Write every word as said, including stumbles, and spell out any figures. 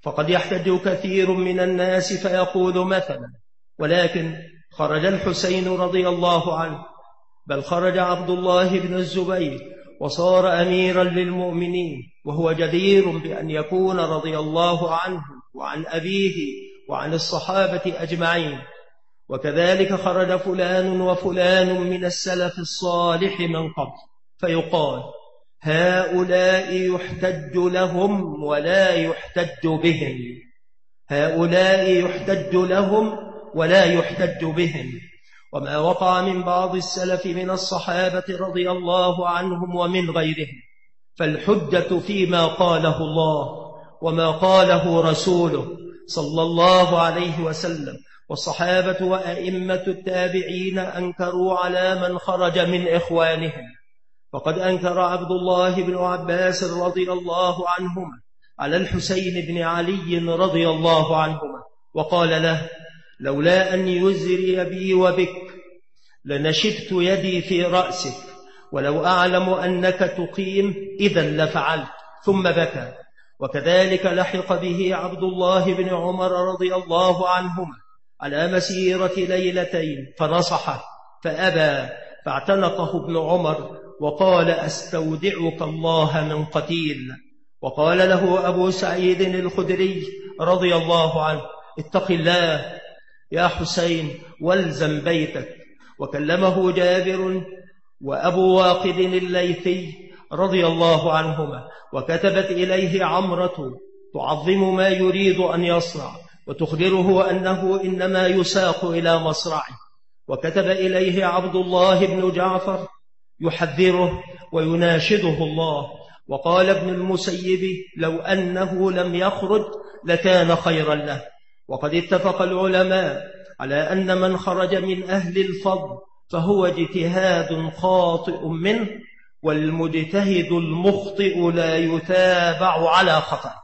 فقد يحتج كثير من الناس فيقول مثلا: ولكن خرج الحسين رضي الله عنه، بل خرج عبد الله بن الزبير وصار أميرا للمؤمنين، وهو جدير بأن يكون رضي الله عنه وعن أبيه وعن الصحابة أجمعين. وكذلك خرج فلان وفلان من السلف الصالح من قبل، فيقال: هؤلاء يحتج لهم ولا يحتج بهم، هؤلاء يحتج لهم ولا يحتج بهم. وما وقع من بعض السلف من الصحابة رضي الله عنهم ومن غيرهم، فالحجة فيما قاله الله وما قاله رسوله صلى الله عليه وسلم. والصحابة وأئمة التابعين أنكروا على من خرج من إخوانهم، فقد أنكر عبد الله بن عباس رضي الله عنهما على الحسين بن علي رضي الله عنهما، وقال له: لولا أن يزري بي وبك لنشدت يدي في رأسك، ولو أعلم أنك تقيم إذا لفعلت، ثم بكى. وكذلك لحق به عبد الله بن عمر رضي الله عنهما على مسيرة ليلتين فنصحه فأبى، فاعتنقه ابن عمر وقال: أستودعك الله من قتيل. وقال له أبو سعيد الخدري رضي الله عنه: اتق الله يا حسين والزم بيتك. وكلمه جابر وأبو واقد الليثي رضي الله عنهما، وكتبت إليه عمرة تعظم ما يريد أن يصنع وتخبره أنه إنما يساق إلى مصرعه. وكتب إليه عبد الله بن جعفر يحذره ويناشده الله. وقال ابن المسيب: لو أنه لم يخرج لكان خيرا له. وقد اتفق العلماء على أن من خرج من أهل الفضل فهو اجتهاد خاطئ منه، والمجتهد المخطئ لا يتابع على خطأ.